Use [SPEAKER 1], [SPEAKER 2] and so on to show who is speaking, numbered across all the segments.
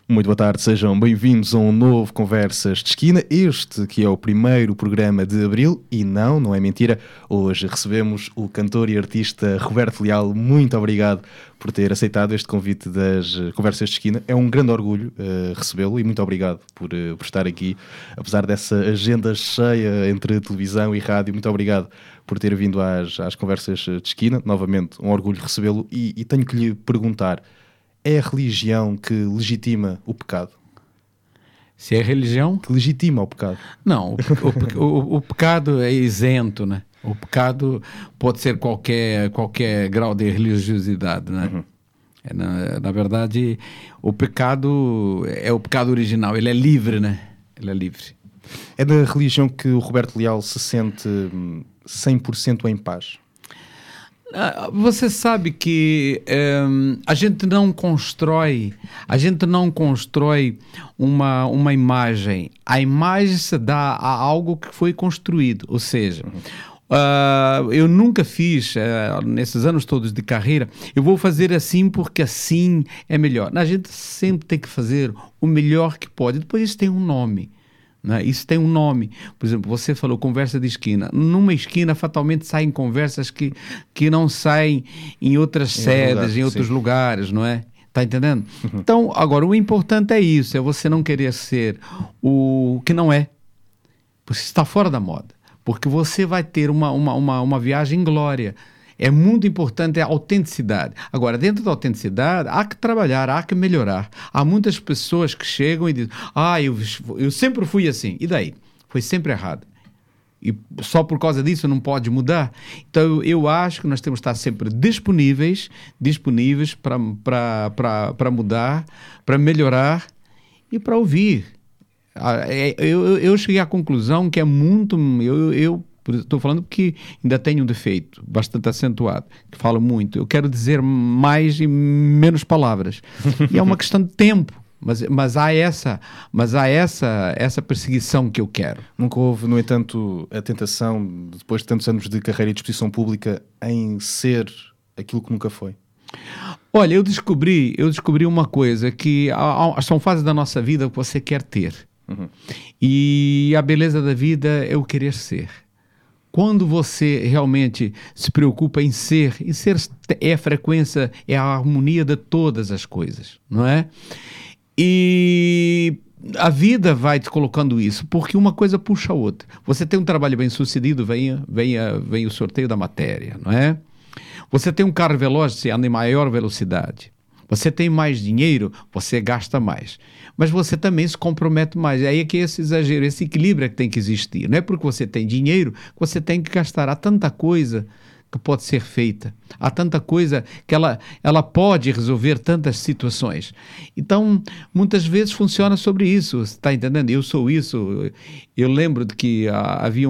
[SPEAKER 1] Muito boa tarde, sejam bem-vindos a um novo Conversas de Esquina, este que é o primeiro programa de abril e não é mentira, hoje recebemos o cantor e artista Roberto Leal. Muito obrigado por ter aceitado este convite das Conversas de Esquina, é um grande orgulho recebê-lo e muito obrigado por estar aqui, apesar dessa agenda cheia entre televisão e rádio. Muito obrigado por ter vindo às Conversas de Esquina, novamente um orgulho recebê-lo e tenho que lhe perguntar: é a religião que legitima o pecado?
[SPEAKER 2] Se é religião?
[SPEAKER 1] Que legitima o pecado?
[SPEAKER 2] Não, o pecado é isento, né? O pecado pode ser qualquer grau de religiosidade, né? Uhum. Na verdade, o pecado é o pecado original, ele é livre, né? Ele é livre.
[SPEAKER 1] É da religião que o Roberto Leal se sente 100% em paz?
[SPEAKER 2] Você sabe que a gente não constrói uma imagem. A imagem se dá a algo que foi construído. Ou seja, eu nunca fiz, nesses anos todos de carreira, eu vou fazer assim porque assim é melhor. A gente sempre tem que fazer o melhor que pode. Depois isso tem um nome. Isso tem um nome. Por exemplo, você falou conversa de esquina. Numa esquina, fatalmente, saem conversas que não saem em outras sedes, em outros lugares, não é? Está entendendo? Uhum. Então, agora, o importante é isso, é você não querer ser o que não é. Porque está fora da moda. Porque você vai ter uma viagem em glória. É muito importante a autenticidade. Agora, dentro da autenticidade, há que trabalhar, há que melhorar. Há muitas pessoas que chegam e dizem: eu sempre fui assim. E daí? Foi sempre errado. E só por causa disso não pode mudar? Então, eu acho que nós temos que estar sempre disponíveis para mudar, para melhorar e para ouvir. Eu cheguei à conclusão que é muito... Estou falando porque ainda tenho um defeito bastante acentuado, que falo muito. Eu quero dizer mais e menos palavras. E é uma questão de tempo. Mas há essa perseguição que eu quero.
[SPEAKER 1] Nunca houve, no entanto, a tentação, depois de tantos anos de carreira e de exposição pública, em ser aquilo que nunca foi?
[SPEAKER 2] Olha, eu descobri uma coisa, que são fases da nossa vida que você quer ter. Uhum. E a beleza da vida é o querer ser. Quando você realmente se preocupa em ser é a frequência, é a harmonia de todas as coisas, não é? E a vida vai te colocando isso, porque uma coisa puxa a outra. Você tem um trabalho bem sucedido, vem o sorteio da matéria, não é? Você tem um carro veloz, você anda em maior velocidade. Você tem mais dinheiro, você gasta mais. Mas você também se compromete mais. Aí é que esse exagero, esse equilíbrio é que tem que existir. Não é porque você tem dinheiro que você tem que gastar. Há tanta coisa que pode ser feita. Há tanta coisa que ela pode resolver tantas situações. Então, muitas vezes funciona sobre isso. Você está entendendo? Eu sou isso. Eu lembro de que havia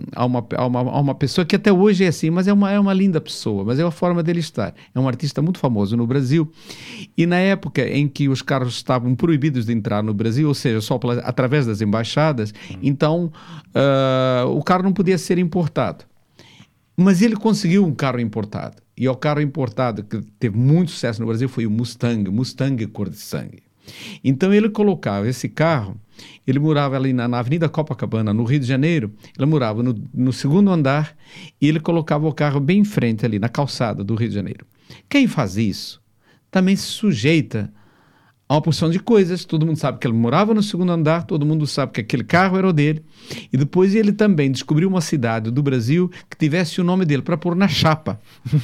[SPEAKER 2] uma pessoa que até hoje é assim, mas é uma linda pessoa, mas é a forma dele estar. É um artista muito famoso no Brasil. E na época em que os carros estavam proibidos de entrar no Brasil, ou seja, só através das embaixadas, então o carro não podia ser importado. Mas ele conseguiu um carro importado. E o carro importado que teve muito sucesso no Brasil foi o Mustang cor de sangue. Então ele colocava esse carro, ele morava ali na Avenida Copacabana, no Rio de Janeiro, ele morava no segundo andar e ele colocava o carro bem em frente ali, na calçada do Rio de Janeiro. Quem faz isso também se sujeita a uma porção de coisas. Todo mundo sabe que ele morava no segundo andar, todo mundo sabe que aquele carro era o dele. E depois ele também descobriu uma cidade do Brasil que tivesse o nome dele para pôr na chapa.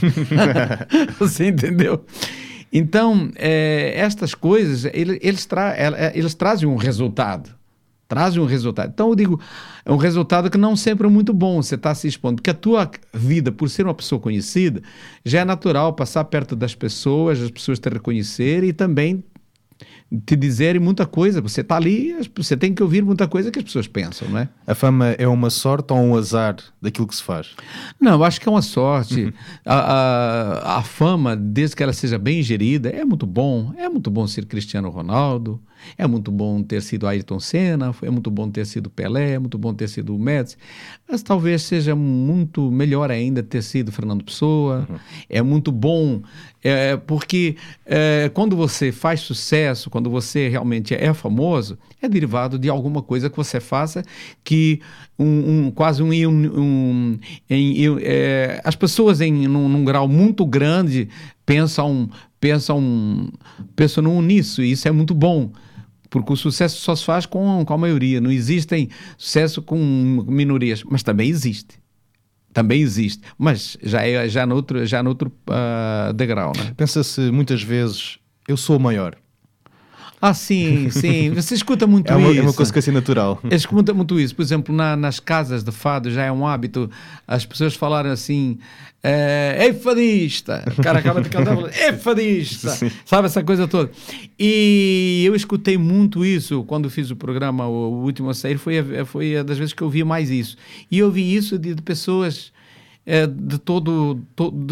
[SPEAKER 2] Você entendeu? Então, estas coisas, eles trazem um resultado. Então eu digo, é um resultado que não sempre é muito bom, você está se expondo, porque a tua vida, por ser uma pessoa conhecida, já é natural passar perto das pessoas, as pessoas te reconhecerem e também te dizerem muita coisa. Você está ali, você tem que ouvir muita coisa que as pessoas pensam, não é?
[SPEAKER 1] A fama é uma sorte ou um azar daquilo que se faz?
[SPEAKER 2] Não, eu acho que é uma sorte. Uhum. A fama, desde que ela seja bem gerida, é muito bom. É muito bom ser Cristiano Ronaldo, é muito bom ter sido Ayrton Senna, é muito bom ter sido Pelé, é muito bom ter sido o Messi, mas talvez seja muito melhor ainda ter sido Fernando Pessoa. Uhum. É muito bom, porque quando você faz sucesso, quando você realmente é famoso, é derivado de alguma coisa que você faça que as pessoas num grau muito grande pensam nisso, e isso é muito bom. Porque o sucesso só se faz com a maioria. Não existem sucesso com minorias, mas também existe. Também existe, mas já no outro degrau, né?
[SPEAKER 1] Pensa-se muitas vezes, eu sou o maior.
[SPEAKER 2] Sim, você escuta muito isso.
[SPEAKER 1] É uma consequência natural.
[SPEAKER 2] Escuta muito isso. Por exemplo, nas casas de fado já é um hábito as pessoas falarem assim, é fadista. O cara acaba de cantar, é fadista. Sim. Sabe, essa coisa toda. E eu escutei muito isso quando fiz o programa, o último a sair, foi das vezes que eu vi mais isso. E eu vi isso de pessoas... de todos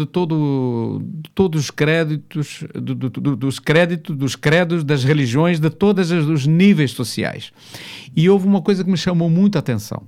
[SPEAKER 2] os créditos, dos credos, das religiões, de todos os níveis sociais. E houve uma coisa que me chamou muito a atenção.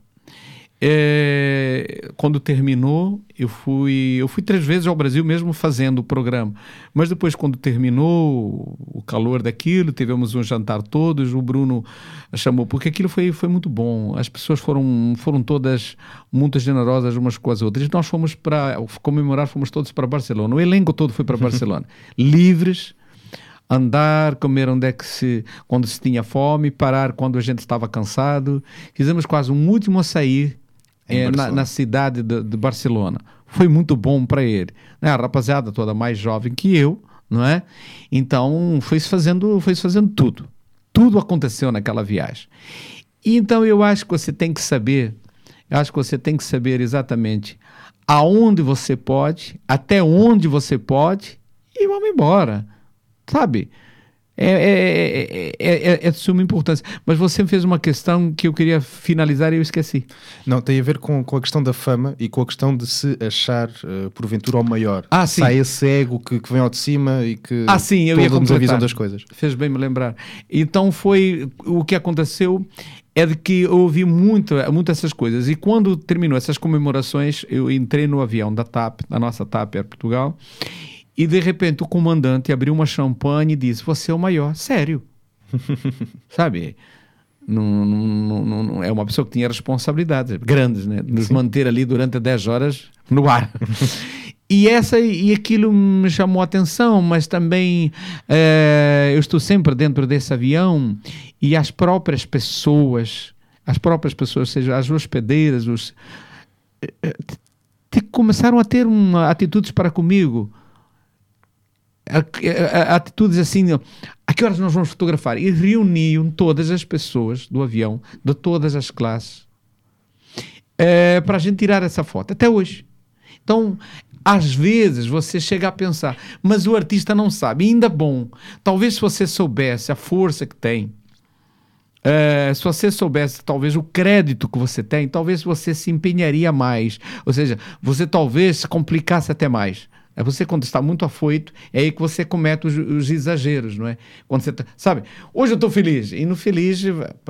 [SPEAKER 2] Quando terminou, eu fui 3 vezes ao Brasil mesmo fazendo o programa, mas depois, quando terminou o calor daquilo, tivemos um jantar todos, o Bruno chamou, porque aquilo foi muito bom, as pessoas foram todas muito generosas umas com as outras, e nós fomos para comemorar, fomos todos para Barcelona, o elenco todo foi para Barcelona, livres, andar, comer quando se tinha fome, parar quando a gente estava cansado, fizemos quase um último a sair na cidade de Barcelona. Foi muito bom para ele, né? A rapaziada toda mais jovem que eu, não é? Então foi-se fazendo tudo aconteceu naquela viagem. E então eu acho que você tem que saber exatamente aonde você pode, até onde você pode, e vamos embora, sabe? É de suma importância. Mas você fez uma questão que eu queria finalizar e eu esqueci.
[SPEAKER 1] Não, tem a ver com a questão da fama e com a questão de se achar, porventura, o maior.
[SPEAKER 2] Sim.
[SPEAKER 1] Sai esse ego que vem ao de cima e que
[SPEAKER 2] sim, eu ia completar.
[SPEAKER 1] A visão das coisas.
[SPEAKER 2] Fez bem me lembrar. Então o que aconteceu é de que eu ouvi muito essas coisas. E quando terminou essas comemorações, eu entrei no avião da TAP, da nossa TAP Air Portugal, e de repente o comandante abriu uma champanhe e disse, você é o maior, sério. Sabe? Não, é uma pessoa que tinha responsabilidades grandes, né? Nos manter ali durante 10 horas no ar. E aquilo me chamou a atenção, mas também eu estou sempre dentro desse avião e as próprias pessoas, ou seja, as hospedeiras, começaram a ter atitudes para comigo. Atitudes assim, a que horas nós vamos fotografar? E reuniam todas as pessoas do avião, de todas as classes, para a gente tirar essa foto, até hoje. Então, às vezes você chega a pensar, mas o artista não sabe, e ainda bom, talvez se você soubesse a força que tem, se você soubesse talvez o crédito que você tem, talvez você se empenharia mais, ou seja, você talvez se complicasse até mais. Você, quando está muito afoito, é aí que você comete os exageros, não é? Quando você sabe, hoje eu estou feliz, e no feliz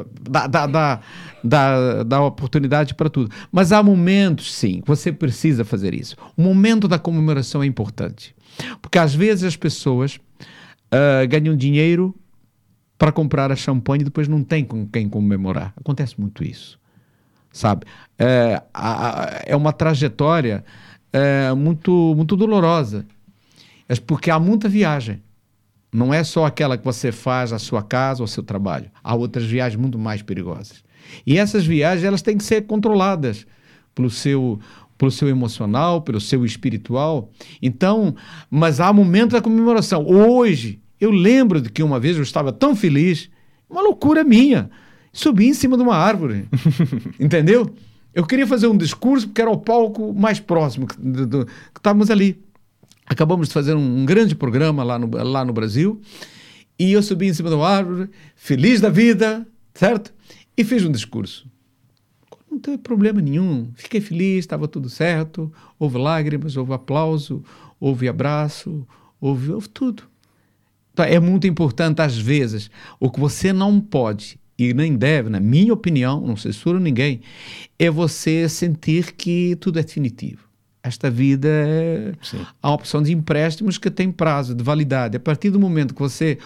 [SPEAKER 2] dá oportunidade para tudo. Mas há momentos, sim, você precisa fazer isso. O momento da comemoração é importante, porque às vezes as pessoas ganham dinheiro para comprar a champanhe e depois não tem com quem comemorar. Acontece muito isso, sabe? É uma trajetória muito, muito dolorosa, porque há muita viagem, não é só aquela que você faz à sua casa ou ao seu trabalho, há outras viagens muito mais perigosas, e essas viagens elas têm que ser controladas pelo seu emocional, pelo seu espiritual. Então, mas há momentos da comemoração. Hoje eu lembro de que uma vez eu estava tão feliz, uma loucura minha, subi em cima de uma árvore, entendeu? Eu queria fazer um discurso porque era o palco mais próximo que estávamos ali. Acabamos de fazer um grande programa lá no Brasil e eu subi em cima de uma árvore, feliz da vida, certo? E fiz um discurso. Não teve problema nenhum. Fiquei feliz, estava tudo certo. Houve lágrimas, houve aplauso, houve abraço, houve tudo. Então, é muito importante, às vezes, o que você não pode e nem deve, na minha opinião, não censuro ninguém, é você sentir que tudo é definitivo. Esta vida há uma opção de empréstimos que tem prazo de validade. A partir do momento que você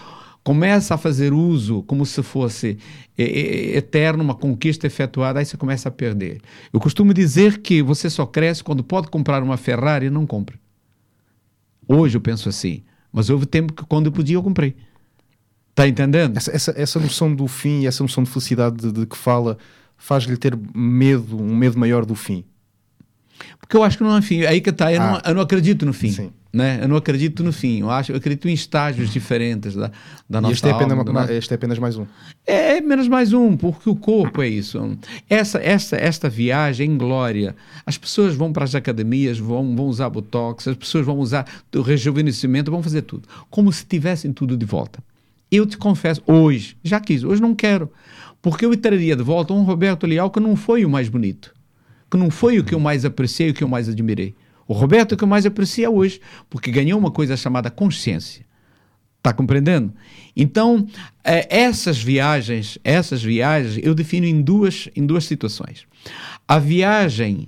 [SPEAKER 2] começa a fazer uso como se fosse eterno, uma conquista efetuada, aí você começa a perder. Eu costumo dizer que você só cresce quando pode comprar uma Ferrari e não compra. Hoje eu penso assim, mas houve tempo que quando eu podia eu comprei. Está entendendo?
[SPEAKER 1] Essa noção do fim e essa noção de felicidade de que fala faz-lhe ter medo, um medo maior do fim.
[SPEAKER 2] Porque eu acho que não é fim. Aí que está, eu não acredito no fim.
[SPEAKER 1] Sim.
[SPEAKER 2] Né? Eu não acredito no fim. Eu acredito em estágios diferentes da nossa alma.
[SPEAKER 1] Este é apenas mais um.
[SPEAKER 2] É menos mais um, porque o corpo é isso. Esta viagem em glória, as pessoas vão para as academias, vão usar botox, as pessoas vão usar o rejuvenescimento, vão fazer tudo. Como se tivessem tudo de volta. Eu te confesso, hoje, já quis, hoje não quero. Porque eu traria de volta um Roberto Leal que não foi o mais bonito. Que não foi o que eu mais apreciei, o que eu mais admirei. O Roberto é o que eu mais aprecio hoje, porque ganhou uma coisa chamada consciência. Está compreendendo? Então, essas viagens eu defino em duas situações. A viagem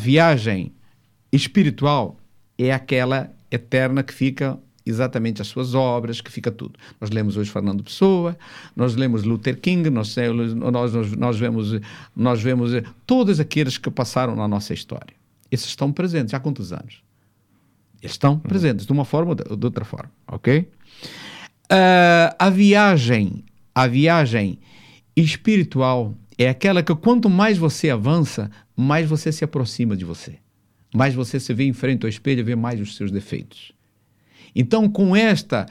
[SPEAKER 2] espiritual é aquela eterna que fica exatamente as suas obras, que fica tudo. Nós lemos hoje Fernando Pessoa, nós lemos Luther King, nós vemos todos aqueles que passaram na nossa história. Esses estão presentes há quantos anos? Eles estão presentes de uma forma ou de outra forma, ok? A viagem espiritual é aquela que quanto mais você avança, mais você se aproxima de você. Mais você se vê em frente ao espelho e vê mais os seus defeitos. Então, com esta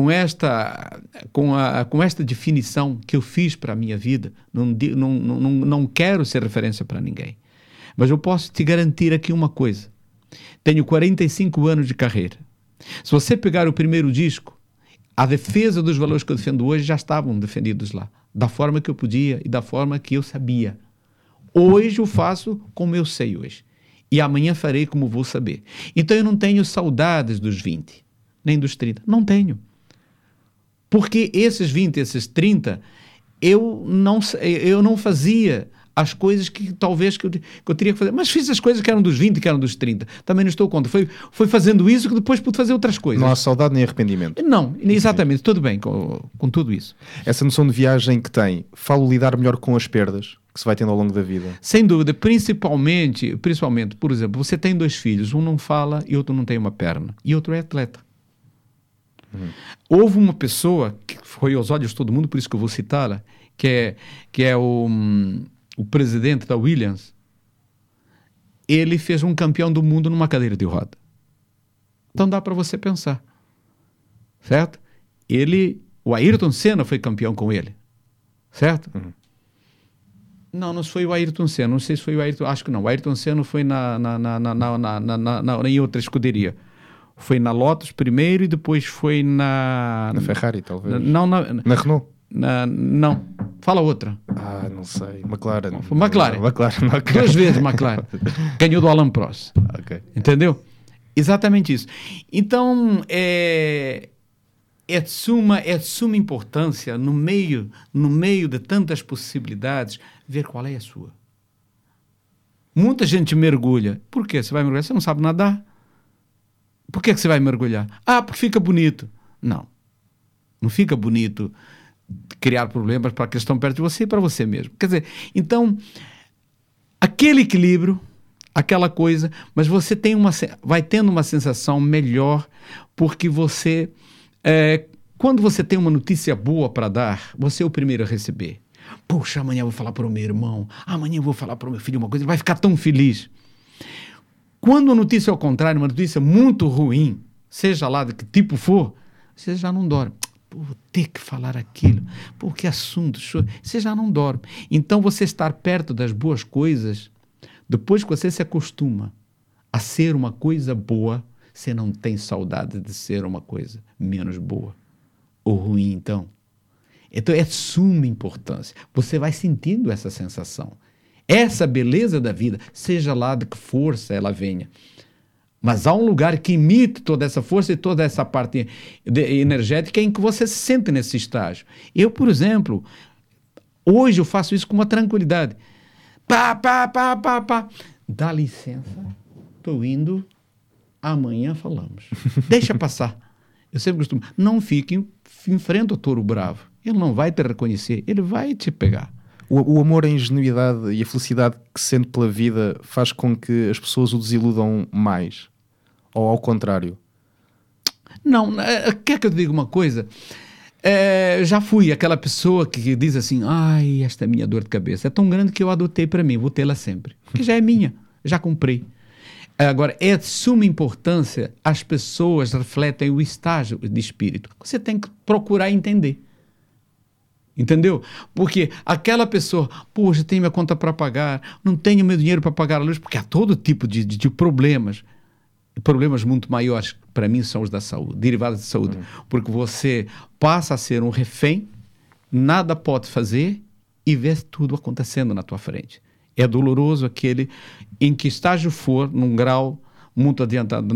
[SPEAKER 2] definição que eu fiz para a minha vida, não quero ser referência para ninguém. Mas eu posso te garantir aqui uma coisa. Tenho 45 anos de carreira. Se você pegar o primeiro disco, a defesa dos valores que eu defendo hoje já estavam defendidos lá. Da forma que eu podia e da forma que eu sabia. Hoje eu faço como eu sei hoje. E amanhã farei como vou saber. Então eu não tenho saudades dos 20. Nem dos 30. Não tenho. Porque esses 20, esses 30, eu não fazia as coisas que talvez que eu teria que fazer. Mas fiz as coisas que eram dos 20, que eram dos 30. Também não estou contra. Foi fazendo isso que depois pude fazer outras coisas.
[SPEAKER 1] Não há saudade nem arrependimento.
[SPEAKER 2] Não, exatamente. Tudo bem com tudo isso.
[SPEAKER 1] Essa noção de viagem que tem, falo lidar melhor com as perdas que se vai tendo ao longo da vida.
[SPEAKER 2] Sem dúvida. Principalmente, por exemplo, você tem 2 filhos. Um não fala e outro não tem uma perna. E outro é atleta. Houve uma pessoa que foi aos olhos de todo mundo, por isso que eu vou citá-la, que é o presidente da Williams. Ele fez um campeão do mundo numa cadeira de roda. Então dá para você pensar, certo? O Ayrton Senna foi campeão com ele, certo? Não foi o Ayrton Senna, não sei se foi o Ayrton, acho que não. O Ayrton Senna foi em outra escuderia. Foi na Lotus primeiro e depois foi na
[SPEAKER 1] Ferrari, talvez.
[SPEAKER 2] Na
[SPEAKER 1] Renault?
[SPEAKER 2] Não. Fala outra.
[SPEAKER 1] Não sei. McLaren.
[SPEAKER 2] McLaren. 2 vezes McLaren. Ganhou do Alan Prost.
[SPEAKER 1] Okay.
[SPEAKER 2] Entendeu? Exatamente isso. Então, é de suma importância, no meio de tantas possibilidades, ver qual é a sua. Muita gente mergulha. Por quê? Você vai mergulhar? Você não sabe nadar. Por que você vai mergulhar? Porque fica bonito. Não fica bonito criar problemas para que estão perto de você e para você mesmo. Quer dizer, então, aquele equilíbrio, aquela coisa, mas você vai tendo uma sensação melhor, porque você, quando você tem uma notícia boa para dar, você é o primeiro a receber. Puxa, amanhã eu vou falar para o meu irmão, amanhã eu vou falar para o meu filho uma coisa, ele vai ficar tão feliz. Quando a notícia é ao contrário, uma notícia muito ruim, seja lá de que tipo for, você já não dorme. Vou ter que falar aquilo. Que assunto. Você já não dorme. Então, você estar perto das boas coisas, depois que você se acostuma a ser uma coisa boa, você não tem saudade de ser uma coisa menos boa ou ruim, então. Então, é de suma importância. Você vai sentindo essa sensação. Essa beleza da vida, seja lá de que força ela venha. Mas há um lugar que imite toda essa força e toda essa parte energética em que você se sente nesse estágio. Eu, por exemplo, hoje eu faço isso com uma tranquilidade. Dá licença, estou indo, amanhã falamos. Deixa passar. Eu sempre costumo, não fique em frente ao touro bravo. Ele não vai te reconhecer, ele vai te pegar.
[SPEAKER 1] O amor, a ingenuidade e a felicidade que sente pela vida faz com que as pessoas o desiludam mais? Ou ao contrário?
[SPEAKER 2] Não, quer que eu diga uma coisa? Já fui aquela pessoa que diz assim, ai, esta minha dor de cabeça é tão grande que eu adotei para mim, vou tê-la sempre. Porque já é minha, já comprei. Agora, é de suma importância, as pessoas refletem o estágio de espírito. Você tem que procurar entender. Entendeu? Porque aquela pessoa, poxa, tenho minha conta para pagar, não tenho meu dinheiro para pagar a luz, porque há todo tipo de problemas. Problemas muito maiores, para mim, são os da saúde, derivados de saúde. Porque você passa a ser um refém, nada pode fazer e vê tudo acontecendo na tua frente. É doloroso aquele em que estágio for, num grau muito adiantado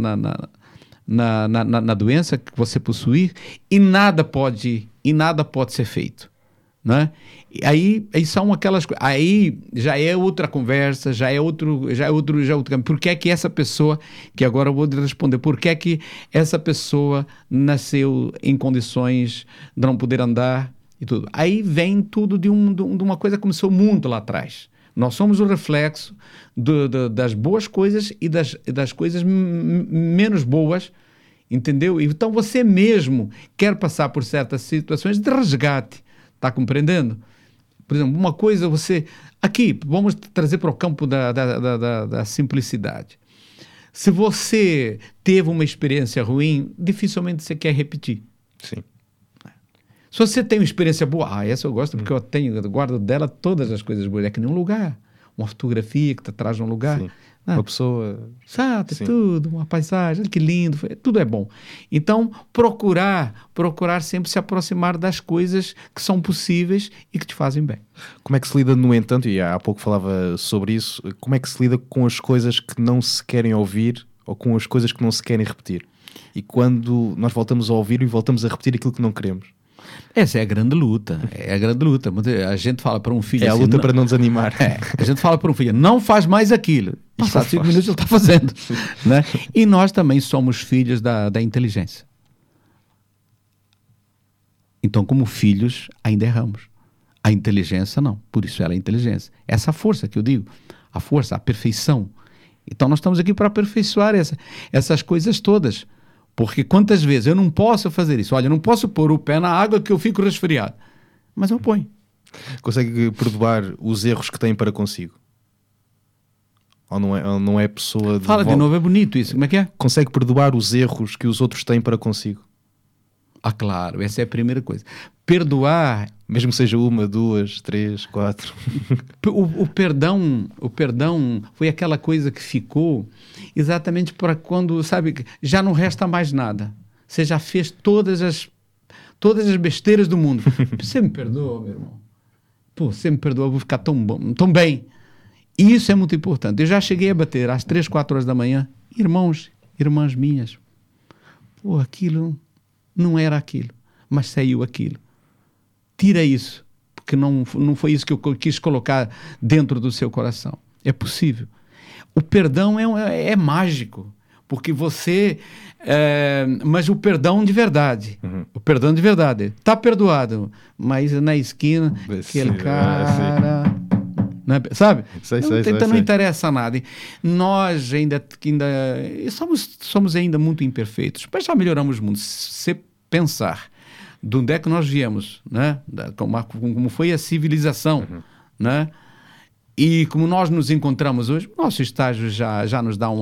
[SPEAKER 2] na doença que você possuir, e nada pode ser feito, né? Aí são aquelas coisas, aí já é outra conversa, já é outro caminho. Por que é que essa pessoa, que agora eu vou responder, por que é que essa pessoa nasceu em condições de não poder andar e tudo? Aí vem tudo de uma coisa que começou muito lá atrás. Nós somos o reflexo das boas coisas e das coisas menos boas, entendeu? Então você mesmo quer passar por certas situações de resgate, está compreendendo? Por exemplo, uma coisa você... Aqui, vamos trazer para o campo da simplicidade. Se você teve uma experiência ruim, dificilmente você quer repetir.
[SPEAKER 1] Sim.
[SPEAKER 2] Se você tem uma experiência boa, essa eu gosto porque eu guardo dela todas as coisas boas. É que nem um lugar, uma fotografia que te traz um lugar.
[SPEAKER 1] Sim. Uma pessoa...
[SPEAKER 2] Sabe, tudo, uma paisagem, que lindo, tudo é bom. Então, procurar sempre se aproximar das coisas que são possíveis e que te fazem bem.
[SPEAKER 1] Como é que se lida, no entanto, e há pouco falava sobre isso, como é que se lida com as coisas que não se querem ouvir ou com as coisas que não se querem repetir? E quando nós voltamos a ouvir e voltamos a repetir aquilo que não queremos?
[SPEAKER 2] Essa é a grande luta, A gente fala para um filho...
[SPEAKER 1] É a luta para não desanimar.
[SPEAKER 2] A gente fala para um filho, não faz mais aquilo. Passados 5 minutos ele está fazendo. Né? E nós também somos filhos da inteligência. Então, como filhos, ainda erramos. A inteligência não, por isso ela é inteligência. Essa força que eu digo, a força, a perfeição. Então nós estamos aqui para aperfeiçoar essas coisas todas. Porque quantas vezes eu não posso fazer isso? Olha, eu não posso pôr o pé na água que eu fico resfriado. Mas eu ponho.
[SPEAKER 1] Consegue perdoar os erros que tem para consigo? Ou não é pessoa...
[SPEAKER 2] Fala de novo, é bonito isso. Como é que é?
[SPEAKER 1] Consegue perdoar os erros que os outros têm para consigo?
[SPEAKER 2] Ah, claro. Essa é a primeira coisa. Perdoar...
[SPEAKER 1] Mesmo que seja 1, 2, 3, 4...
[SPEAKER 2] O perdão foi aquela coisa que ficou exatamente para quando, sabe, já não resta mais nada. Você já fez todas as besteiras do mundo. Você me perdoa, meu irmão? Pô, você me perdoa, eu vou ficar tão bom, tão bem. E isso é muito importante. Eu já cheguei a bater às 3, 4 horas da manhã. Irmãs minhas. Pô, aquilo não era aquilo, mas saiu aquilo. Tira isso, porque não foi isso que eu quis colocar dentro do seu coração. É possível. O perdão é mágico, porque você... mas o perdão de verdade. O perdão de verdade. Está perdoado, mas na esquina, aquele cara... Não é, sabe? Não interessa nada. Nós ainda somos ainda muito imperfeitos, mas já melhoramos muito. Se você pensar de onde é que nós viemos, né? Como foi a civilização, né? E como nós nos encontramos hoje, nosso estágio já nos dá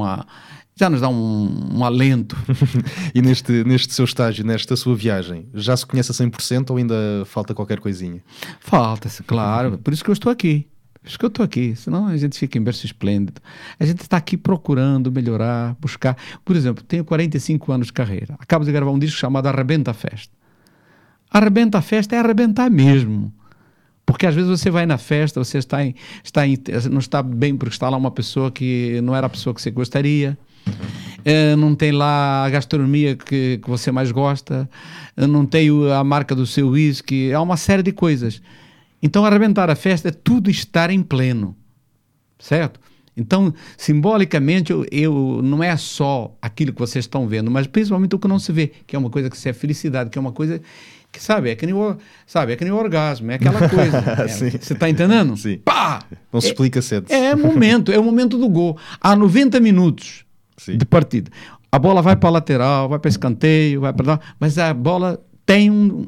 [SPEAKER 2] um alento.
[SPEAKER 1] E neste seu estágio, nesta sua viagem, já se conhece a 100% ou ainda falta qualquer coisinha?
[SPEAKER 2] Falta-se, claro. Por isso que eu estou aqui. Senão a gente fica em berço esplêndido. A gente está aqui procurando melhorar, buscar. Por exemplo, tenho 45 anos de carreira. Acabo de gravar um disco chamado Arrebenta a Festa. Arrebenta a Festa é arrebentar mesmo. Porque às vezes você vai na festa, você não está bem porque está lá uma pessoa que não era a pessoa que você gostaria. Não tem lá a gastronomia que você mais gosta. Não tem a marca do seu whisky. É uma série de coisas. Então, arrebentar a festa é tudo estar em pleno, certo? Então, simbolicamente, não é só aquilo que vocês estão vendo, mas principalmente o que não se vê, que é uma coisa que é felicidade, que é uma coisa que, é que nem o orgasmo, é aquela coisa. Você está entendendo?
[SPEAKER 1] Sim.
[SPEAKER 2] Pá!
[SPEAKER 1] Não se explica cedo.
[SPEAKER 2] É o momento do gol. Há 90 minutos de partida. A bola vai para a lateral, vai para escanteio, vai para lá, mas a bola tem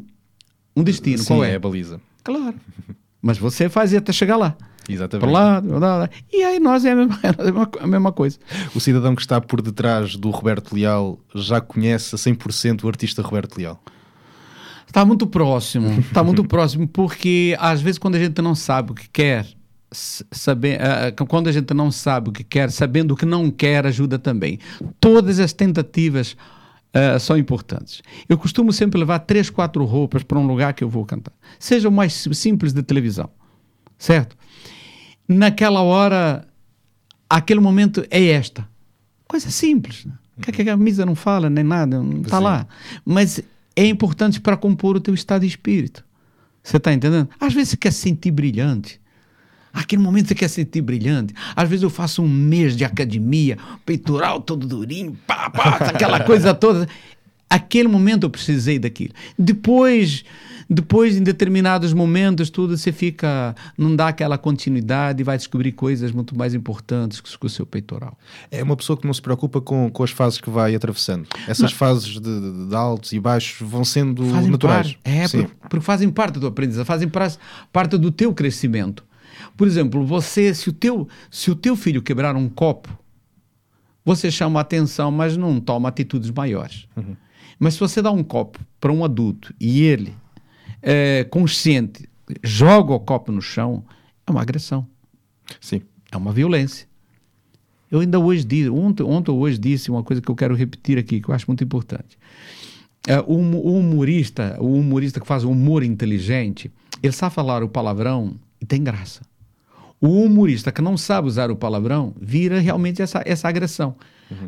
[SPEAKER 2] um destino.
[SPEAKER 1] Sim,
[SPEAKER 2] qual é?
[SPEAKER 1] É a baliza.
[SPEAKER 2] Claro. Mas você faz até chegar lá.
[SPEAKER 1] Exatamente.
[SPEAKER 2] Para lá. E aí nós é a mesma coisa.
[SPEAKER 1] O cidadão que está por detrás do Roberto Leal já conhece a 100% o artista Roberto Leal?
[SPEAKER 2] Está muito próximo, porque às vezes quando a gente não sabe o que quer, quando a gente não sabe o que quer, sabendo o que não quer, ajuda também. Todas as tentativas são importantes. Eu costumo sempre levar 3, 4 roupas para um lugar que eu vou cantar. Seja o mais simples de televisão, certo? Naquela hora, aquele momento é esta. Coisa simples. Né? Que a camisa não fala, nem nada, não está lá. Mas é importante para compor o teu estado de espírito. Você está entendendo? Às vezes você quer sentir brilhante. Aquele momento você quer sentir brilhante. Às vezes eu faço um mês de academia, peitoral todo durinho, aquela coisa toda. Aquele momento eu precisei daquilo. Depois, em determinados momentos, tudo você fica, não dá aquela continuidade e vai descobrir coisas muito mais importantes que o seu peitoral.
[SPEAKER 1] É uma pessoa que não se preocupa com as fases que vai atravessando. Essas fases de altos e baixos vão sendo naturais.
[SPEAKER 2] Porque fazem parte do aprendizado, fazem parte do teu crescimento. Por exemplo, se o teu filho quebrar um copo, você chama a atenção, mas não toma atitudes maiores. Uhum. Mas se você dá um copo para um adulto e ele, consciente, joga o copo no chão, é uma agressão.
[SPEAKER 1] Sim.
[SPEAKER 2] É uma violência. Eu ainda ontem ou hoje disse uma coisa que eu quero repetir aqui, que eu acho muito importante. O humorista que faz um humor inteligente, ele sabe falar o palavrão e tem graça. O humorista que não sabe usar o palavrão vira realmente essa agressão. Uhum.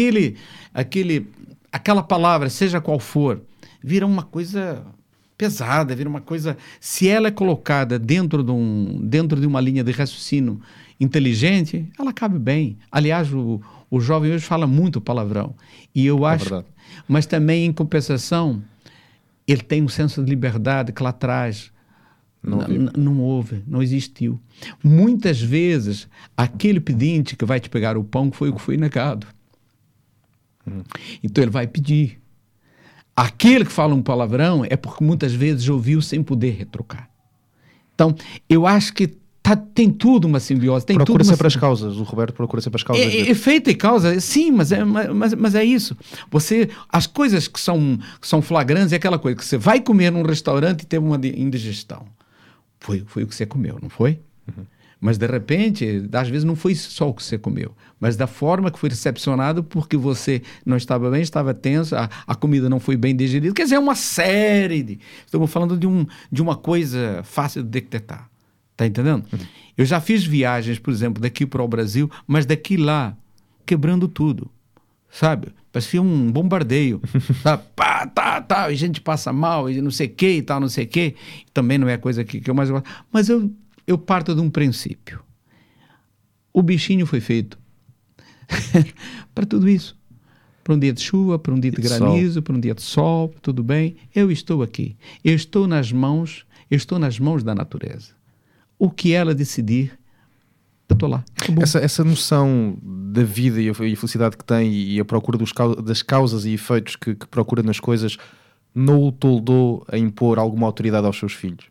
[SPEAKER 2] Aquela palavra, seja qual for, vira uma coisa pesada, vira uma coisa... Se ela é colocada dentro de uma linha de raciocínio inteligente, ela cabe bem. Aliás, o jovem hoje fala muito palavrão. E eu acho...
[SPEAKER 1] Verdade.
[SPEAKER 2] Mas também, em compensação, ele tem um senso de liberdade que lá atrás... Não houve, não existiu. Muitas vezes, aquele pedinte que vai te pegar o pão foi o que foi negado. Então ele vai pedir. Aquele que fala um palavrão é porque muitas vezes ouviu sem poder retrucar. Então, eu acho que tem tudo uma simbiose.
[SPEAKER 1] Procura sempre as causas. O Roberto procura sempre as causas.
[SPEAKER 2] Efeito e causa, sim, mas é isso. As coisas que são flagrantes é aquela coisa que você vai comer num restaurante e teve uma indigestão. Foi o que você comeu, não foi? Uhum. Mas, de repente, às vezes não foi só o que você comeu, mas da forma que foi recepcionado porque você não estava bem, estava tenso, a comida não foi bem digerida. Quer dizer, é uma série de... Estamos falando de uma coisa fácil de detectar. Está entendendo? Uhum. Eu já fiz viagens, por exemplo, daqui para o Brasil, mas daqui lá, quebrando tudo, sabe? Parecia um bombardeio, sabe? E a gente passa mal, e não sei o que e tal, não sei o que. Também não é a coisa que eu mais gosto. Mas eu parto de um princípio. O bichinho foi feito para tudo isso. Para um dia de chuva, para um dia de granizo, para um dia de sol, tudo bem. Eu estou aqui. Eu estou nas mãos da natureza. O que ela decidir, eu estou lá.
[SPEAKER 1] Essa noção da vida e a felicidade que tem e a procura das causas e efeitos que procura nas coisas não o toldou a impor alguma autoridade aos seus filhos?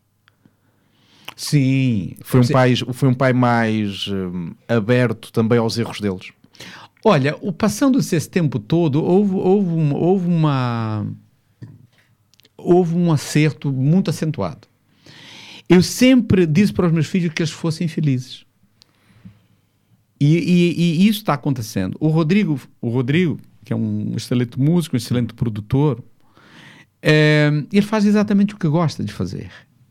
[SPEAKER 2] Sim.
[SPEAKER 1] Foi um pai mais aberto também aos erros deles?
[SPEAKER 2] Olha, passando-se esse tempo todo, houve um acerto muito acentuado. Eu sempre disse para os meus filhos que eles fossem felizes. E isso está acontecendo. O Rodrigo, que é um excelente músico, um excelente produtor, ele faz exatamente o que gosta de fazer.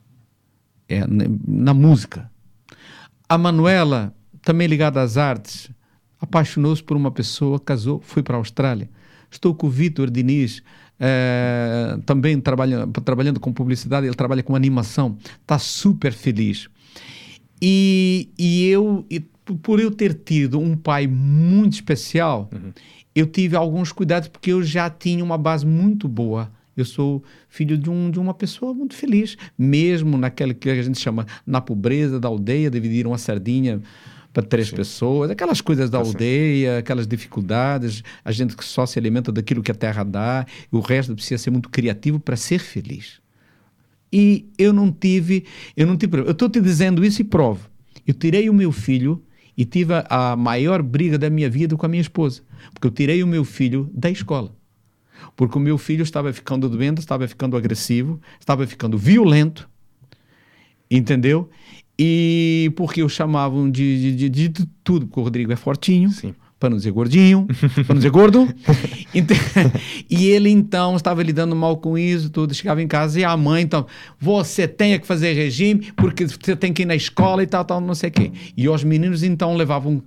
[SPEAKER 2] Na música. A Manuela, também ligada às artes, apaixonou-se por uma pessoa, casou, foi para a Austrália. Estou com o Vítor Diniz, também trabalhando com publicidade, ele trabalha com animação, está super feliz. por eu ter tido um pai muito especial, eu tive alguns cuidados porque eu já tinha uma base muito boa. Eu sou filho de uma pessoa muito feliz, mesmo naquela que a gente chama na pobreza da aldeia, dividiram uma sardinha para 3 pessoas, aquelas coisas da aldeia, aquelas dificuldades, a gente que só se alimenta daquilo que a terra dá, e o resto precisa ser muito criativo para ser feliz. E eu não tive problema. Eu estou te dizendo isso e provo. Eu tirei o meu filho e tive a maior briga da minha vida com a minha esposa, porque eu tirei o meu filho da escola. Porque o meu filho estava ficando doente, estava ficando agressivo, estava ficando violento, entendeu? E porque o chamavam de tudo, porque o Rodrigo é fortinho, para não dizer gordinho, para não dizer gordo. E ele, então, estava lidando mal com isso, tudo. Chegava em casa e a mãe, então, você tem que fazer regime, porque você tem que ir na escola e tal, não sei o quê. E os meninos, então, levavam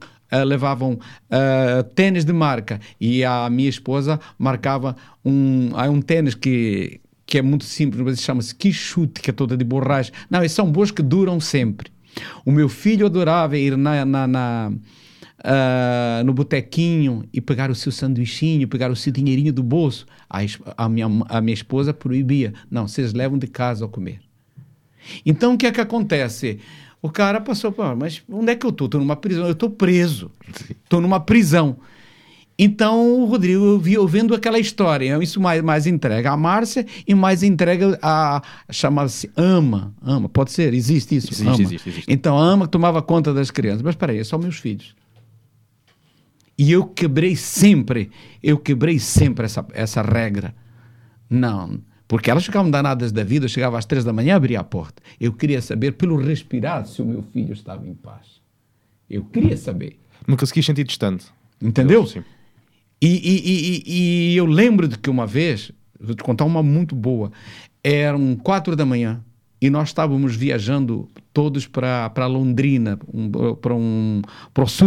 [SPEAKER 2] tênis de marca, e a minha esposa marcava um tênis que é muito simples, chama-se Quixote, que é toda de borracha. Não, esses são boas que duram sempre. O meu filho adorava ir no botequinho e pegar o seu sanduichinho, pegar o seu dinheirinho do bolso. A minha esposa proibia. Não, vocês levam de casa a comer. Então, o que é que acontece? O cara passou, mas onde é que eu estou? Estou numa prisão. Eu estou preso. Estou numa prisão. Então, o Rodrigo, eu vendo aquela história, isso mais entrega a Márcia e mais entrega a chamar-se Ama, pode ser? Existe isso?
[SPEAKER 1] Existe.
[SPEAKER 2] Então, a Ama que tomava conta das crianças. Mas espera aí, são meus filhos. E eu quebrei sempre essa regra. Não, porque elas ficavam danadas da vida, eu chegava às 3 da manhã, abria a porta. Eu queria saber, pelo respirar, se o meu filho estava em paz. Eu queria saber.
[SPEAKER 1] Nunca se quis sentir distante.
[SPEAKER 2] Entendeu?
[SPEAKER 1] Sim.
[SPEAKER 2] E eu lembro de que uma vez, vou te contar uma muito boa, eram 4 da manhã e nós estávamos viajando todos para Londrina, para o sul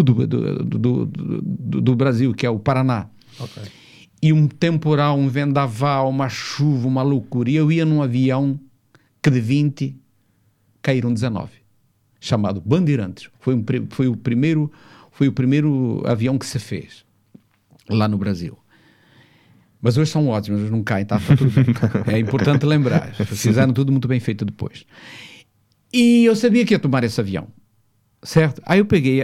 [SPEAKER 2] do Brasil, que é o Paraná.
[SPEAKER 1] Okay.
[SPEAKER 2] E um temporal, um vendaval, uma chuva, uma loucura. E eu ia num avião que de 20 caíram 19, chamado Bandeirantes. Foi o primeiro avião que se fez lá no Brasil. Mas hoje são ótimos, hoje não caem, tá tudo bem. É importante lembrar. Fizeram tudo muito bem feito depois. E eu sabia que ia tomar esse avião, certo? Aí eu peguei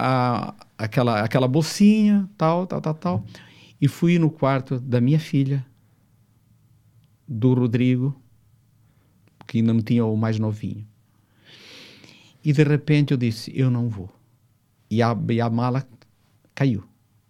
[SPEAKER 2] aquela bolsinha, tal, e fui no quarto da minha filha, do Rodrigo, que ainda não tinha o mais novinho. E de repente eu disse, eu não vou. E a mala caiu.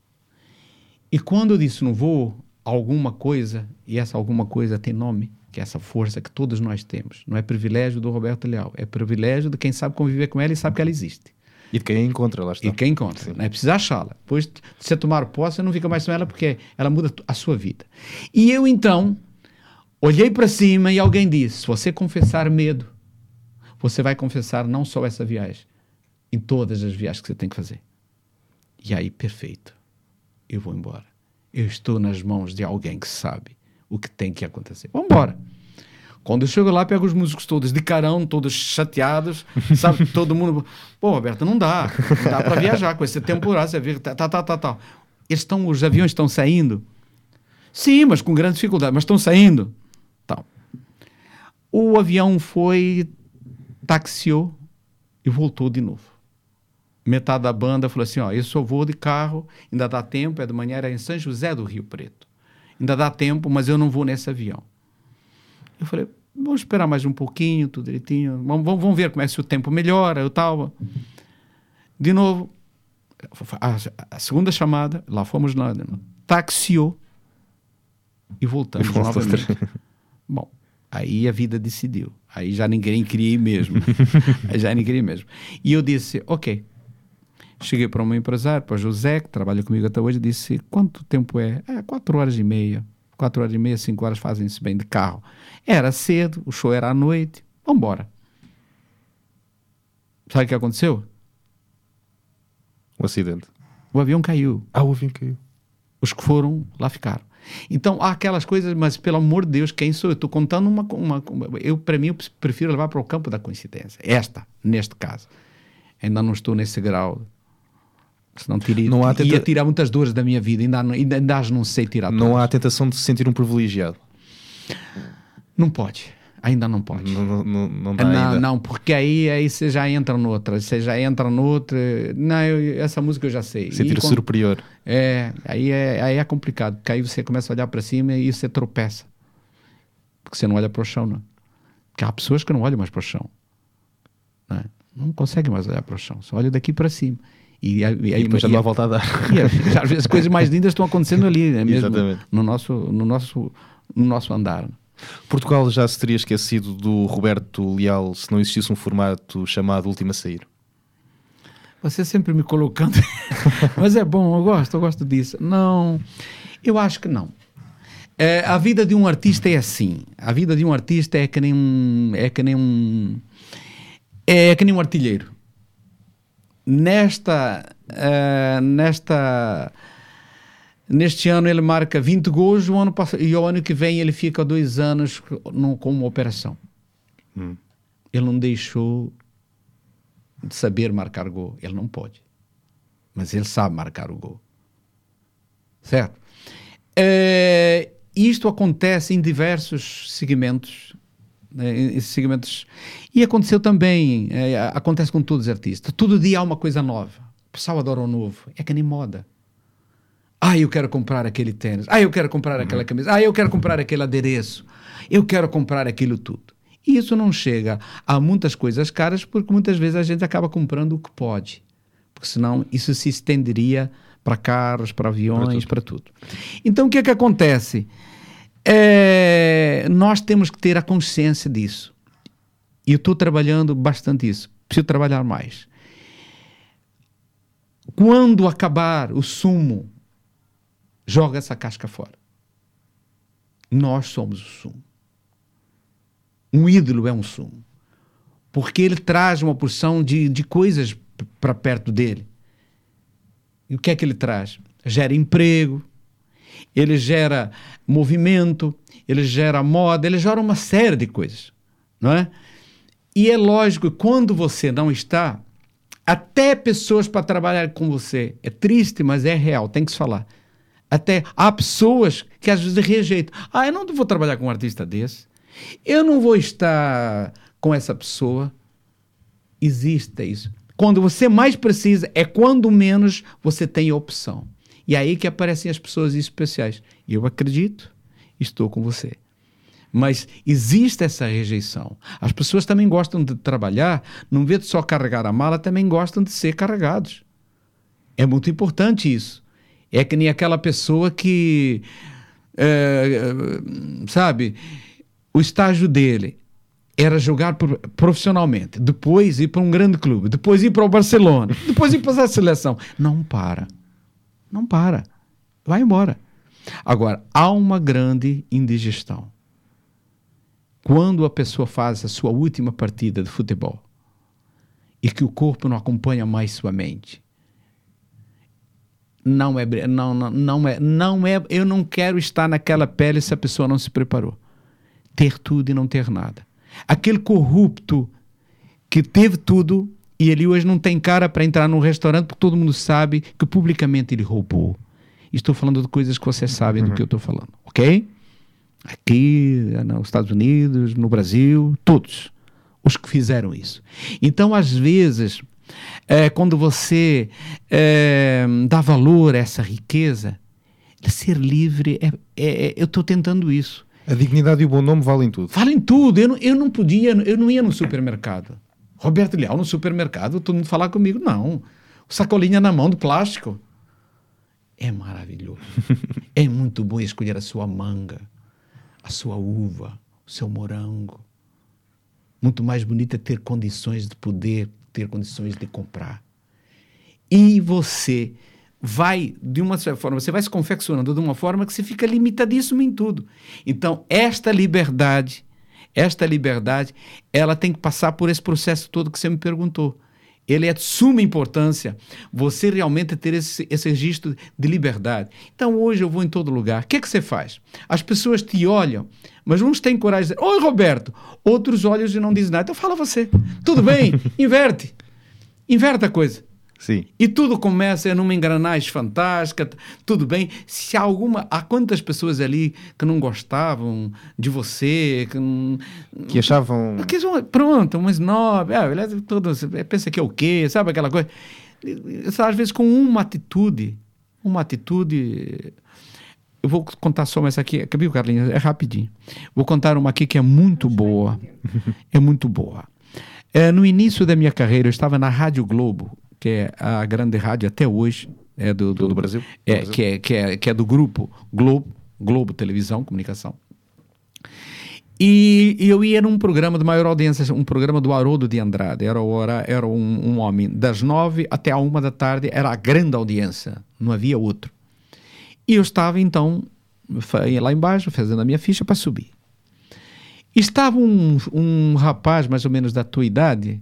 [SPEAKER 2] E quando eu disse não vou, alguma coisa, e essa alguma coisa tem nome, que é essa força que todos nós temos. Não é privilégio do Roberto Leal, é privilégio de quem sabe conviver com ela e sabe que ela existe.
[SPEAKER 1] E de quem a encontra, lá está.
[SPEAKER 2] E quem encontra, não é preciso achá-la. Depois de você tomar posse, você não fica mais com ela porque ela muda a sua vida. E eu então, olhei para cima e alguém disse, se você confessar medo, você vai confessar não só essa viagem, em todas as viagens que você tem que fazer. E aí, perfeito. Eu vou embora. Eu estou nas mãos de alguém que sabe o que tem que acontecer. Vamos embora. Quando eu chego lá, pego os músicos todos de carão, todos chateados, sabe? Todo mundo... Pô, Roberto, não dá para viajar com esse temporal, você vê, tal. Os aviões estão saindo? Sim, mas com grande dificuldade, mas estão saindo. Tal. O avião taxiou e voltou de novo. Metade da banda falou assim, eu só vou de carro, ainda dá tempo, é de manhã, era em São José do Rio Preto. Ainda dá tempo, mas eu não vou nesse avião. Eu falei, vamos esperar mais um pouquinho, tudo direitinho, vamos ver como é que o tempo melhora, eu tal. De novo, a segunda chamada, lá fomos lá, taxiou e voltamos novamente. Bom, aí a vida decidiu. Aí já ninguém queria ir mesmo. E eu disse, ok. Cheguei para um empresário, para o José, que trabalha comigo até hoje, disse, quanto tempo é? 4 horas e meia. 4 horas e meia, 5 horas fazem-se bem de carro. Era cedo, o show era à noite. Vamos embora. Sabe o que aconteceu?
[SPEAKER 1] Um acidente.
[SPEAKER 2] O avião caiu.
[SPEAKER 1] O avião caiu.
[SPEAKER 2] Os que foram, lá ficaram. Então, há aquelas coisas, mas pelo amor de Deus, quem sou eu? Estou contando para mim, eu prefiro levar para o campo da coincidência. Neste caso. Ainda não estou nesse grau Senão ia tirar muitas dores da minha vida. Ainda não sei tirar todas.
[SPEAKER 1] Não há a tentação de se sentir um privilegiado?
[SPEAKER 2] Não pode. Ainda não pode.
[SPEAKER 1] Não dá ainda.
[SPEAKER 2] Não, porque aí você já entra noutra. Não, essa música eu já sei.
[SPEAKER 1] Sentir superior.
[SPEAKER 2] Aí é complicado. Porque aí você começa a olhar para cima e você tropeça. Porque você não olha para o chão, não. Porque há pessoas que não olham mais para o chão. Não conseguem mais olhar para o chão. Só olham daqui para cima. E
[SPEAKER 1] depois já não há volta a dar.
[SPEAKER 2] Às vezes as coisas mais lindas estão acontecendo ali, né, mesmo
[SPEAKER 1] Exatamente.
[SPEAKER 2] no nosso andar.
[SPEAKER 1] Portugal já se teria esquecido do Roberto Leal se não existisse um formato chamado Última a Sair?
[SPEAKER 2] Você sempre me colocando... Mas é bom, eu gosto disso. Não, eu acho que não. A vida de um artista é assim. A vida de um artista é que nem um artilheiro. Neste ano ele marca 20 gols, e o ano que vem ele fica 2 anos com uma operação. Ele não deixou de saber marcar gol. Ele não pode. Mas ele sabe marcar o gol. Certo? Isto acontece em diversos segmentos. E aconteceu também, acontece com todos os artistas. Todo dia há uma coisa nova. O pessoal adora o novo. É que nem moda. Eu quero comprar aquele tênis. Eu quero comprar aquela camisa. Eu quero comprar aquele adereço. Eu quero comprar aquilo tudo. E isso não chega a muitas coisas caras, porque muitas vezes a gente acaba comprando o que pode. Porque senão isso se estenderia para carros, para aviões, para tudo. Então o que é que acontece? Nós temos que ter a consciência disso. E eu estou trabalhando bastante isso. Preciso trabalhar mais. Quando acabar o sumo, joga essa casca fora. Nós somos o sumo. Um ídolo é um sumo. Porque ele traz uma porção de coisas para perto dele. E o que é que ele traz? Gera emprego, ele gera movimento, ele gera moda, ele gera uma série de coisas, não é? E é lógico que quando você não está, até pessoas para trabalhar com você, é triste, mas é real, tem que se falar. Até há pessoas que às vezes rejeitam. Eu não vou trabalhar com um artista desse, eu não vou estar com essa pessoa. Existe isso. Quando você mais precisa, é quando menos você tem opção. E aí que aparecem as pessoas especiais. Eu acredito, estou com você. Mas existe essa rejeição. As pessoas também gostam de trabalhar, não vê só carregar a mala, também gostam de ser carregados. É muito importante isso. É que nem aquela pessoa que, sabe, o estágio dele era jogar profissionalmente, depois ir para um grande clube, depois ir para o Barcelona, depois ir para a seleção. Não para. Não para. Vai embora. Agora, há uma grande indigestão. Quando a pessoa faz a sua última partida de futebol e que o corpo não acompanha mais sua mente, eu não quero estar naquela pele se a pessoa não se preparou. Ter tudo e não ter nada. Aquele corrupto que teve tudo e ele hoje não tem cara para entrar num restaurante porque todo mundo sabe que publicamente ele roubou. Estou falando de coisas que vocês sabem do que eu estou falando, ok? Aqui, nos Estados Unidos, no Brasil, todos os que fizeram isso. Então, às vezes, quando você dá valor a essa riqueza, ser livre, eu estou tentando isso.
[SPEAKER 1] A dignidade e o bom nome valem tudo.
[SPEAKER 2] Valem tudo. Eu não ia no supermercado. Roberto Leal no supermercado, todo mundo falar comigo. Não. Sacolinha na mão, de plástico. É maravilhoso. É muito bom escolher a sua manga, a sua uva, o seu morango. Muito mais bonito é ter condições de poder, ter condições de comprar. E você vai, de uma certa forma, você vai se confeccionando de uma forma que você fica limitadíssimo em tudo. Então, esta liberdade, ela tem que passar por esse processo todo que você me perguntou. Ele é de suma importância, você realmente ter esse registro de liberdade. Então, hoje eu vou em todo lugar. O que é que você faz? As pessoas te olham, mas uns têm coragem de dizer, oi, Roberto. Outros olham e não dizem nada. Então, fala você. Tudo bem, inverte a coisa.
[SPEAKER 1] Sim.
[SPEAKER 2] E tudo começa numa engrenagem fantástica, tudo bem. Se há quantas pessoas ali que não gostavam de você,
[SPEAKER 1] Que achavam...
[SPEAKER 2] Pronto, um snob, pensa que é o quê, sabe aquela coisa? Às vezes com uma atitude, eu vou contar só mais aqui, viu, Carlinhos? É rapidinho. Vou contar uma aqui que é muito boa, é muito boa. No início da minha carreira, eu estava na Rádio Globo, que é a grande rádio até hoje, do
[SPEAKER 1] Brasil?
[SPEAKER 2] Que é do grupo Globo Televisão, Comunicação. E eu ia num programa de maior audiência, um programa do Haroldo de Andrade. Era um homem das 9 até a 1 da tarde, era a grande audiência, não havia outro. E eu estava, então, lá embaixo, fazendo a minha ficha para subir. Estava um rapaz, mais ou menos da tua idade,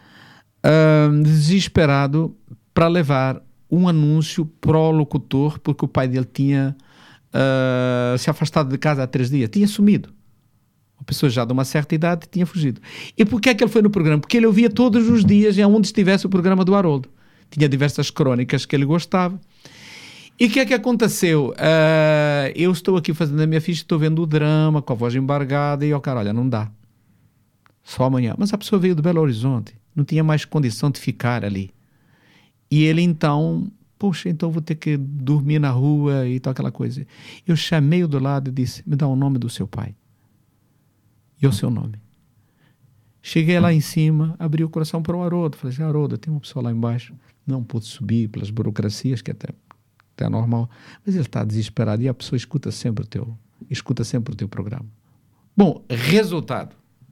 [SPEAKER 2] desesperado para levar um anúncio para o locutor, porque o pai dele tinha se afastado de casa há 3 dias, tinha sumido. Uma pessoa já de uma certa idade tinha fugido. E por que é que ele foi no programa? Porque ele ouvia todos os dias, onde estivesse o programa do Haroldo. Tinha diversas crônicas que ele gostava. E o que é que aconteceu? Eu estou aqui fazendo a minha ficha, estou vendo o drama, com a voz embargada, e cara, olha, não dá. Só amanhã. Mas a pessoa veio do Belo Horizonte, não tinha mais condição de ficar ali. E ele então, poxa, então vou ter que dormir na rua e tal, aquela coisa. Eu chamei-o do lado e disse, me dá o nome do seu pai. E o seu nome. Cheguei lá em cima, abri o coração para o Haroldo. Falei assim, Haroldo, tem uma pessoa lá embaixo, não pude subir pelas burocracias, que até é normal, mas ele está desesperado e a pessoa escuta sempre o teu programa. Bom, resultado.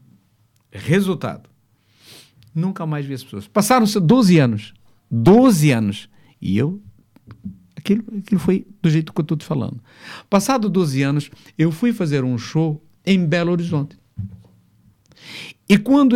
[SPEAKER 2] Nunca mais vi as pessoas. Passaram-se 12 anos, e aquilo foi do jeito que eu estou te falando. Passado 12 anos, eu fui fazer um show em Belo Horizonte. E quando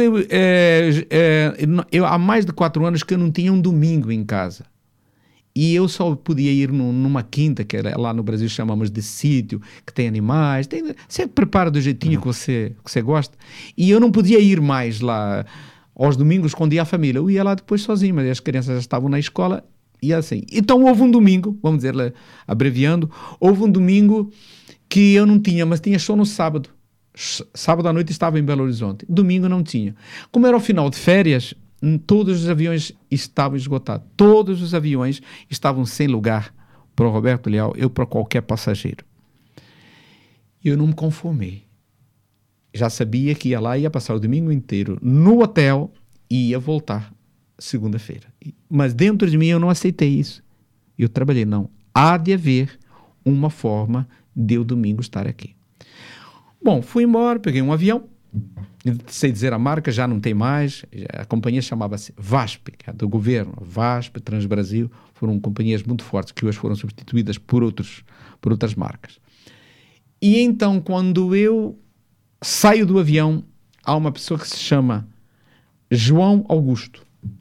[SPEAKER 2] eu há mais de 4 anos que eu não tinha um domingo em casa. E eu só podia ir numa quinta, que lá no Brasil chamamos de sítio, que tem animais, você prepara do jeitinho que você gosta. E eu não podia ir mais lá aos domingos, escondia a família. Eu ia lá depois sozinho, mas as crianças já estavam na escola e assim. Então houve um domingo, vamos dizer, abreviando, houve um domingo que eu não tinha, mas tinha show no sábado. Sábado à noite estava em Belo Horizonte, domingo não tinha. Como era o final de férias, todos os aviões estavam esgotados. Todos os aviões estavam sem lugar para o Roberto Leal, eu para qualquer passageiro. Eu não me conformei. Já sabia que ia lá, ia passar o domingo inteiro no hotel e ia voltar segunda-feira. Mas dentro de mim eu não aceitei isso. Eu trabalhei, não. Há de haver uma forma de eu domingo estar aqui. Bom, fui embora, peguei um avião, sei dizer a marca, já não tem mais, a companhia chamava-se VASP, que é do governo, VASP, Transbrasil, foram companhias muito fortes que hoje foram substituídas por outras marcas. E então, quando eu saio do avião, há uma pessoa que se chama João Augusto.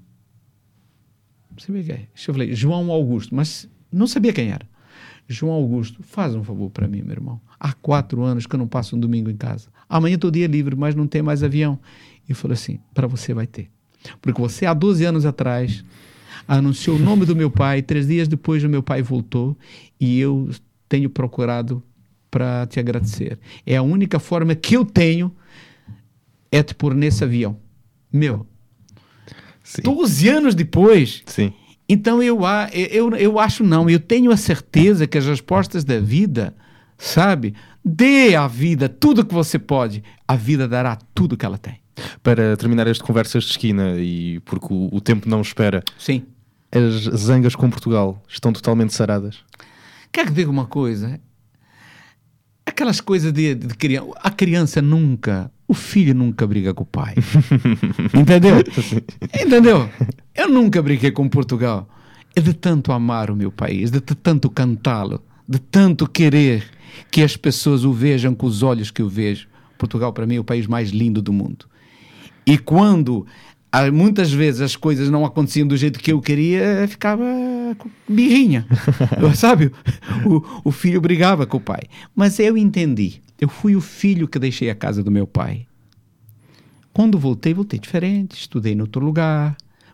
[SPEAKER 2] Não sabia quem é. Eu falei, João Augusto, mas não sabia quem era. João Augusto, faz um favor para mim, meu irmão. Há 4 anos que eu não passo um domingo em casa. Amanhã estou dia livre, mas não tem mais avião. E eu falei assim, para você vai ter. Porque você, há 12 anos atrás, anunciou o nome do meu pai, 3 dias depois o meu pai voltou e eu tenho procurado para te agradecer. É a única forma que eu tenho é te pôr nesse avião. Meu,
[SPEAKER 1] Sim.
[SPEAKER 2] 12 anos depois...
[SPEAKER 1] Sim.
[SPEAKER 2] Então eu acho não, eu tenho a certeza que as respostas da vida, sabe, dê à vida tudo que você pode, a vida dará tudo que ela tem.
[SPEAKER 1] Para terminar este Conversas de Esquina, e porque o tempo não espera,
[SPEAKER 2] sim,
[SPEAKER 1] as zangas com Portugal estão totalmente saradas?
[SPEAKER 2] Quer que diga uma coisa? Aquelas coisas de criança, a criança nunca, o filho nunca briga com o pai. Entendeu? Entendeu? Eu nunca briguei com Portugal. É de tanto amar o meu país, de tanto cantá-lo, de tanto querer que as pessoas o vejam com os olhos que eu vejo. Portugal, para mim, é o país mais lindo do mundo. E quando muitas vezes as coisas não aconteciam do jeito que eu queria, ficava com birrinha. Sabe? O filho brigava com o pai. Mas eu entendi. Eu fui o filho que deixei a casa do meu pai. Quando voltei diferente. Estudei em outro lugar.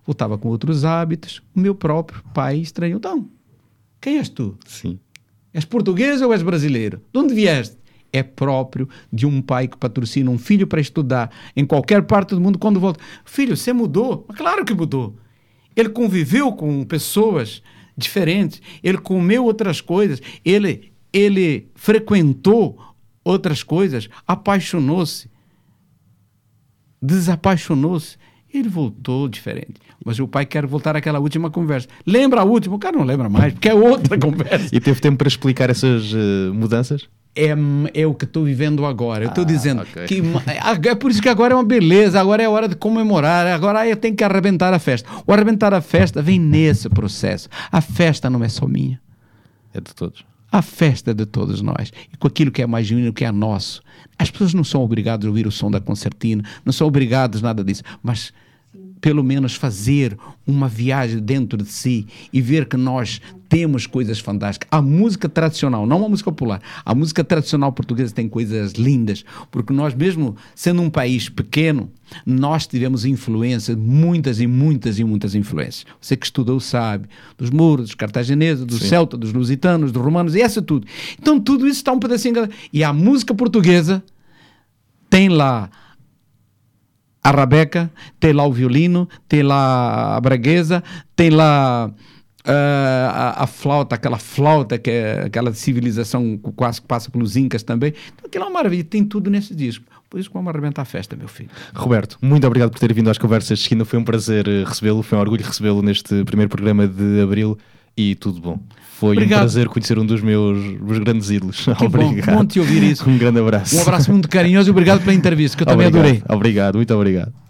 [SPEAKER 2] voltava com outros hábitos. O meu próprio pai estranhou. Então, quem és tu?
[SPEAKER 1] Sim.
[SPEAKER 2] És português ou és brasileiro? De onde vieste? É próprio de um pai que patrocina um filho para estudar em qualquer parte do mundo. Quando volta, filho, você mudou? Claro que mudou. Ele conviveu com pessoas diferentes, ele comeu outras coisas, ele frequentou outras coisas, apaixonou-se, desapaixonou-se. Ele voltou diferente. Mas o pai quer voltar àquela última conversa. Lembra a última? O cara não lembra mais, porque é outra conversa.
[SPEAKER 1] E teve tempo para explicar essas mudanças?
[SPEAKER 2] É o que estou vivendo agora. Eu estou dizendo
[SPEAKER 1] ok.
[SPEAKER 2] que é por isso que agora é uma beleza, agora é hora de comemorar, agora eu tenho que arrebentar a festa. O arrebentar a festa vem nesse processo. A festa não é só minha.
[SPEAKER 1] É de todos.
[SPEAKER 2] A festa é de todos nós. E com aquilo que é mais genuíno, que é nosso. As pessoas não são obrigadas a ouvir o som da concertina, não são obrigadas a nada disso, mas pelo menos fazer uma viagem dentro de si e ver que nós temos coisas fantásticas. A música tradicional, não a música popular, a música tradicional portuguesa tem coisas lindas, porque nós mesmo sendo um país pequeno, nós tivemos influência, muitas influências. Você que estudou sabe, dos mouros, dos cartagineses, dos celtas, dos lusitanos, dos romanos, e essa tudo. Então tudo isso está um pedacinho... E a música portuguesa tem lá a rabeca, tem lá o violino, tem lá a braguesa, tem lá a flauta, aquela flauta que é aquela civilização quase que passa pelos incas também. Então aquilo é uma maravilha, tem tudo nesse disco. Por isso que vamos arrebentar a festa, meu filho.
[SPEAKER 1] Roberto, muito obrigado por ter vindo às Conversas de Esquina. Foi um prazer recebê-lo, foi um orgulho recebê-lo neste primeiro programa de Abril e tudo bom. Foi um prazer conhecer um dos meus grandes ídolos.
[SPEAKER 2] Que
[SPEAKER 1] obrigado.
[SPEAKER 2] Bom te ouvir isso.
[SPEAKER 1] Um grande abraço.
[SPEAKER 2] Um abraço muito carinhoso e obrigado pela entrevista, que eu também adorei.
[SPEAKER 1] Obrigado, muito obrigado.